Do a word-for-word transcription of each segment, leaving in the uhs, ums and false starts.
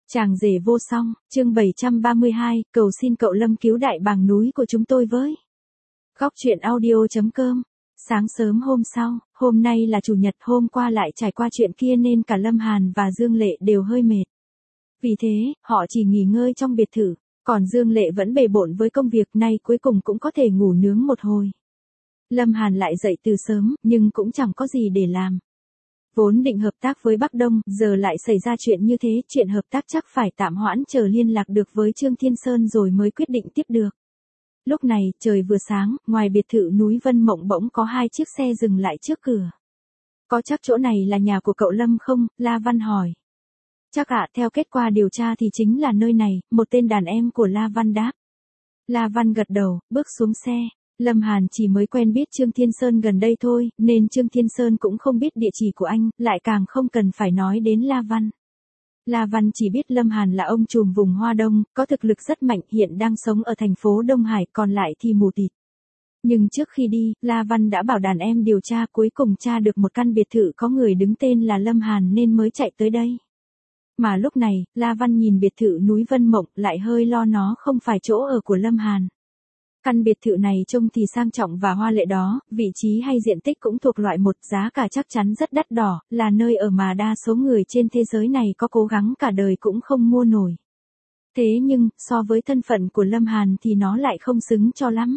Chàng rể vô song, chương bảy trăm ba mươi hai, cầu xin cậu Lâm cứu đại bàng núi của chúng tôi với. Góc truyện audio.com. Sáng sớm hôm sau, hôm nay là chủ nhật, hôm qua lại trải qua chuyện kia nên cả Lâm Hàn và Dương Lệ đều hơi mệt. Vì thế, họ chỉ nghỉ ngơi trong biệt thự, còn Dương Lệ vẫn bề bộn với công việc, nay cuối cùng cũng có thể ngủ nướng một hồi. Lâm Hàn lại dậy từ sớm, nhưng cũng chẳng có gì để làm. Vốn định hợp tác với Bắc Đông, giờ lại xảy ra chuyện như thế, chuyện hợp tác chắc phải tạm hoãn chờ liên lạc được với Trương Thiên Sơn rồi mới quyết định tiếp được. Lúc này, trời vừa sáng, ngoài biệt thự núi Vân Mộng bỗng có hai chiếc xe dừng lại trước cửa. Có chắc chỗ này là nhà của cậu Lâm không? La Văn hỏi. Chắc ạ, theo kết quả điều tra thì chính là nơi này, một tên đàn em của La Văn đáp. La Văn gật đầu, bước xuống xe. Lâm Hàn chỉ mới quen biết Trương Thiên Sơn gần đây thôi, nên Trương Thiên Sơn cũng không biết địa chỉ của anh, lại càng không cần phải nói đến La Văn. La Văn chỉ biết Lâm Hàn là ông trùm vùng Hoa Đông, có thực lực rất mạnh, hiện đang sống ở thành phố Đông Hải, còn lại thì mù tịt. Nhưng trước khi đi, La Văn đã bảo đàn em điều tra, cuối cùng tra được một căn biệt thự có người đứng tên là Lâm Hàn nên mới chạy tới đây. Mà lúc này, La Văn nhìn biệt thự núi Vân Mộng, lại hơi lo nó không phải chỗ ở của Lâm Hàn. Căn biệt thự này trông thì sang trọng và hoa lệ đó, vị trí hay diện tích cũng thuộc loại một, giá cả chắc chắn rất đắt đỏ, là nơi ở mà đa số người trên thế giới này có cố gắng cả đời cũng không mua nổi. Thế nhưng, so với thân phận của Lâm Hàn thì nó lại không xứng cho lắm.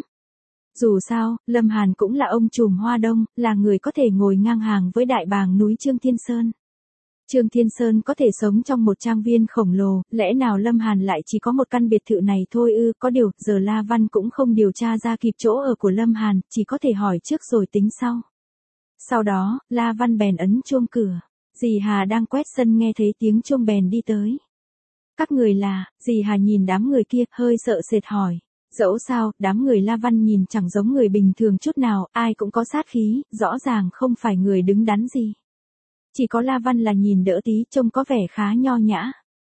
Dù sao, Lâm Hàn cũng là ông trùm Hoa Đông, là người có thể ngồi ngang hàng với đại bàng núi Trương Thiên Sơn. Trương Thiên Sơn có thể sống trong một trang viên khổng lồ, lẽ nào Lâm Hàn lại chỉ có một căn biệt thự này thôi ư? Có điều, giờ La Văn cũng không điều tra ra kịp chỗ ở của Lâm Hàn, chỉ có thể hỏi trước rồi tính sau. Sau đó, La Văn bèn ấn chuông cửa. Dì Hà đang quét sân nghe thấy tiếng chuông bèn đi tới. Các người là, dì Hà nhìn đám người kia, hơi sợ sệt hỏi. Dẫu sao, đám người La Văn nhìn chẳng giống người bình thường chút nào, ai cũng có sát khí, rõ ràng không phải người đứng đắn gì. Chỉ có La Văn là nhìn đỡ tí, trông có vẻ khá nho nhã.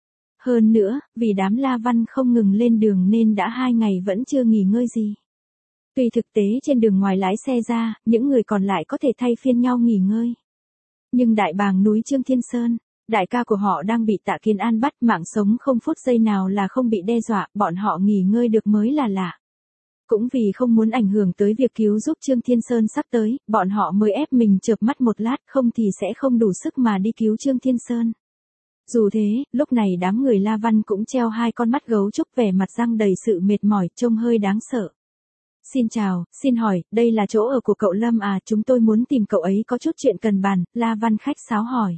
Hơn nữa, vì đám La Văn không ngừng lên đường nên đã hai ngày vẫn chưa nghỉ ngơi gì. Tuy thực tế trên đường ngoài lái xe ra, những người còn lại có thể thay phiên nhau nghỉ ngơi. Nhưng đại bàng núi Trương Thiên Sơn, đại ca của họ đang bị Tạ Kiến An bắt, mạng sống không phút giây nào là không bị đe dọa, bọn họ nghỉ ngơi được mới là lạ. Cũng vì không muốn ảnh hưởng tới việc cứu giúp Trương Thiên Sơn sắp tới, bọn họ mới ép mình chợp mắt một lát, không thì sẽ không đủ sức mà đi cứu Trương Thiên Sơn. Dù thế, lúc này đám người La Văn cũng treo hai con mắt gấu trúc, vẻ mặt răng đầy sự mệt mỏi, trông hơi đáng sợ. Xin chào, xin hỏi, đây là chỗ ở của cậu Lâm à? Chúng tôi muốn tìm cậu ấy có chút chuyện cần bàn, La Văn khách sáo hỏi.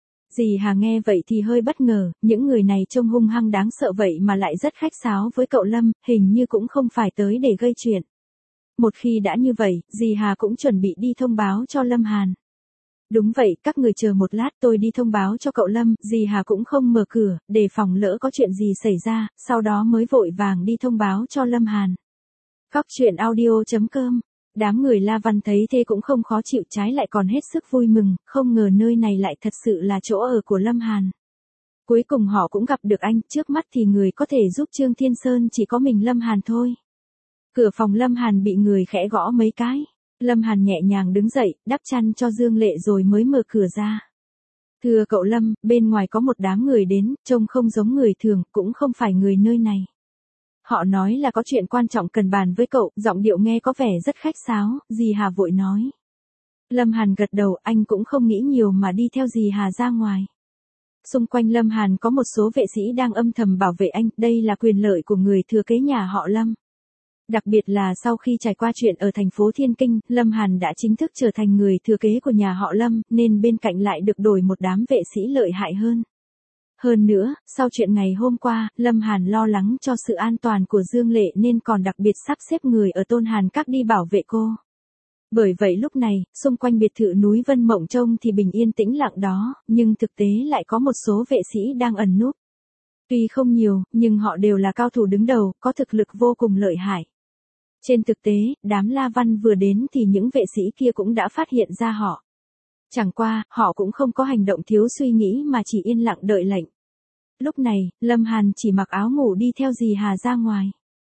Dì Hà nghe vậy thì hơi bất ngờ, những người này trông hung hăng đáng sợ vậy mà lại rất khách sáo với cậu Lâm, hình như cũng không phải tới để gây chuyện. Một khi đã như vậy, dì Hà cũng chuẩn bị đi thông báo cho Lâm Hàn. Đúng vậy, các người chờ một lát, tôi đi thông báo cho cậu Lâm. Dì Hà cũng không mở cửa, để phòng lỡ có chuyện gì xảy ra, sau đó mới vội vàng đi thông báo cho Lâm Hàn. Góc truyện audio.com. Đám người La Văn thấy thế cũng không khó chịu, trái lại còn hết sức vui mừng, không ngờ nơi này lại thật sự là chỗ ở của Lâm Hàn. Cuối cùng họ cũng gặp được anh, trước mắt thì người có thể giúp Trương Thiên Sơn chỉ có mình Lâm Hàn thôi. Cửa phòng Lâm Hàn bị người khẽ gõ mấy cái. Lâm Hàn nhẹ nhàng đứng dậy, đắp chăn cho Dương Lệ rồi mới mở cửa ra. Thưa cậu Lâm, bên ngoài có một đám người đến, trông không giống người thường, cũng không phải người nơi này. Họ nói là có chuyện quan trọng cần bàn với cậu, giọng điệu nghe có vẻ rất khách sáo, dì Hà vội nói. Lâm Hàn gật đầu, anh cũng không nghĩ nhiều mà đi theo dì Hà ra ngoài. Xung quanh Lâm Hàn có một số vệ sĩ đang âm thầm bảo vệ anh, đây là quyền lợi của người thừa kế nhà họ Lâm. Đặc biệt là sau khi trải qua chuyện ở thành phố Thiên Kinh, Lâm Hàn đã chính thức trở thành người thừa kế của nhà họ Lâm, nên bên cạnh lại được đổi một đám vệ sĩ lợi hại hơn. Hơn nữa, sau chuyện ngày hôm qua, Lâm Hàn lo lắng cho sự an toàn của Dương Lệ nên còn đặc biệt sắp xếp người ở Tôn Hàn Các đi bảo vệ cô. Bởi vậy lúc này, xung quanh biệt thự núi Vân Mộng trông thì bình yên tĩnh lặng đó, nhưng thực tế lại có một số vệ sĩ đang ẩn núp. Tuy không nhiều, nhưng họ đều là cao thủ đứng đầu, có thực lực vô cùng lợi hại. Trên thực tế, đám La Văn vừa đến thì những vệ sĩ kia cũng đã phát hiện ra họ. Chẳng qua, họ cũng không có hành động thiếu suy nghĩ mà chỉ yên lặng đợi lệnh. Lúc này, Lâm Hàn chỉ mặc áo ngủ đi theo dì Hà ra ngoài.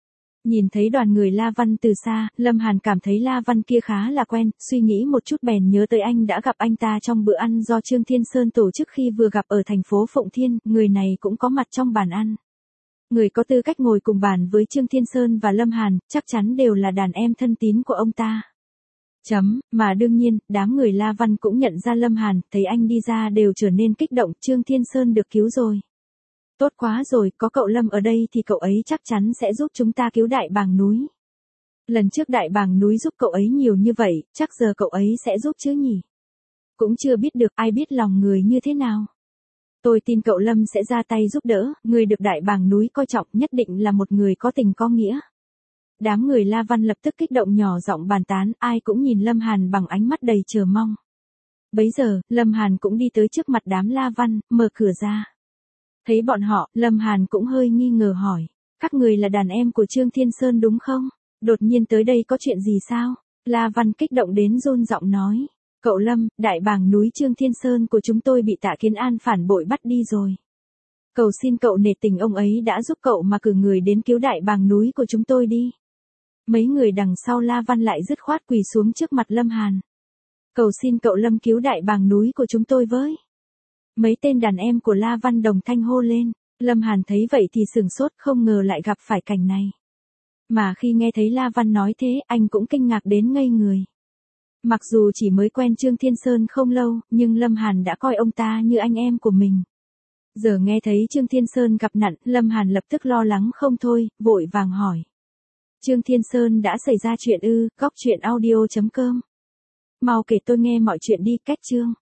Nhìn thấy đoàn người La Văn từ xa, Lâm Hàn cảm thấy La Văn kia khá là quen, suy nghĩ một chút bèn nhớ tới anh đã gặp anh ta trong bữa ăn do Trương Thiên Sơn tổ chức khi vừa gặp ở thành phố Phụng Thiên, người này cũng có mặt trong bàn ăn. Người có tư cách ngồi cùng bàn với Trương Thiên Sơn và Lâm Hàn, chắc chắn đều là đàn em thân tín của ông ta. Chấm, mà đương nhiên, đám người La Văn cũng nhận ra Lâm Hàn, thấy anh đi ra đều trở nên kích động, Trương Thiên Sơn được cứu rồi. Tốt quá rồi, có cậu Lâm ở đây thì cậu ấy chắc chắn sẽ giúp chúng ta cứu Đại Bàng núi. Lần trước Đại Bàng núi giúp cậu ấy nhiều như vậy, chắc giờ cậu ấy sẽ giúp chứ nhỉ? Cũng chưa biết được, ai biết lòng người như thế nào. Tôi tin cậu Lâm sẽ ra tay giúp đỡ, người được Đại Bàng núi coi trọng nhất định là một người có tình có nghĩa. Đám người La Văn lập tức kích động nhỏ giọng bàn tán, ai cũng nhìn Lâm Hàn bằng ánh mắt đầy chờ mong. Bấy giờ, Lâm Hàn cũng đi tới trước mặt đám La Văn, mở cửa ra. Thấy bọn họ, Lâm Hàn cũng hơi nghi ngờ hỏi, các người là đàn em của Trương Thiên Sơn đúng không? Đột nhiên tới đây có chuyện gì sao? La Văn kích động đến run giọng nói, cậu Lâm, Đại Bàng núi Trương Thiên Sơn của chúng tôi bị Tạ Kiến An phản bội bắt đi rồi. Cầu xin cậu nể tình ông ấy đã giúp cậu mà cử người đến cứu Đại Bàng núi của chúng tôi đi. Mấy người đằng sau La Văn lại dứt khoát quỳ xuống trước mặt Lâm Hàn. Cầu xin cậu Lâm cứu Đại Bàng núi của chúng tôi với. Mấy tên đàn em của La Văn đồng thanh hô lên, Lâm Hàn thấy vậy thì sửng sốt, không ngờ lại gặp phải cảnh này. Mà khi nghe thấy La Văn nói thế, anh cũng kinh ngạc đến ngây người. Mặc dù chỉ mới quen Trương Thiên Sơn không lâu, nhưng Lâm Hàn đã coi ông ta như anh em của mình. Giờ nghe thấy Trương Thiên Sơn gặp nạn, Lâm Hàn lập tức lo lắng không thôi, vội vàng hỏi. Trương Thiên Sơn đã xảy ra chuyện ư? Góc truyện audio chấm com. Mau kể tôi nghe mọi chuyện đi, cách chương.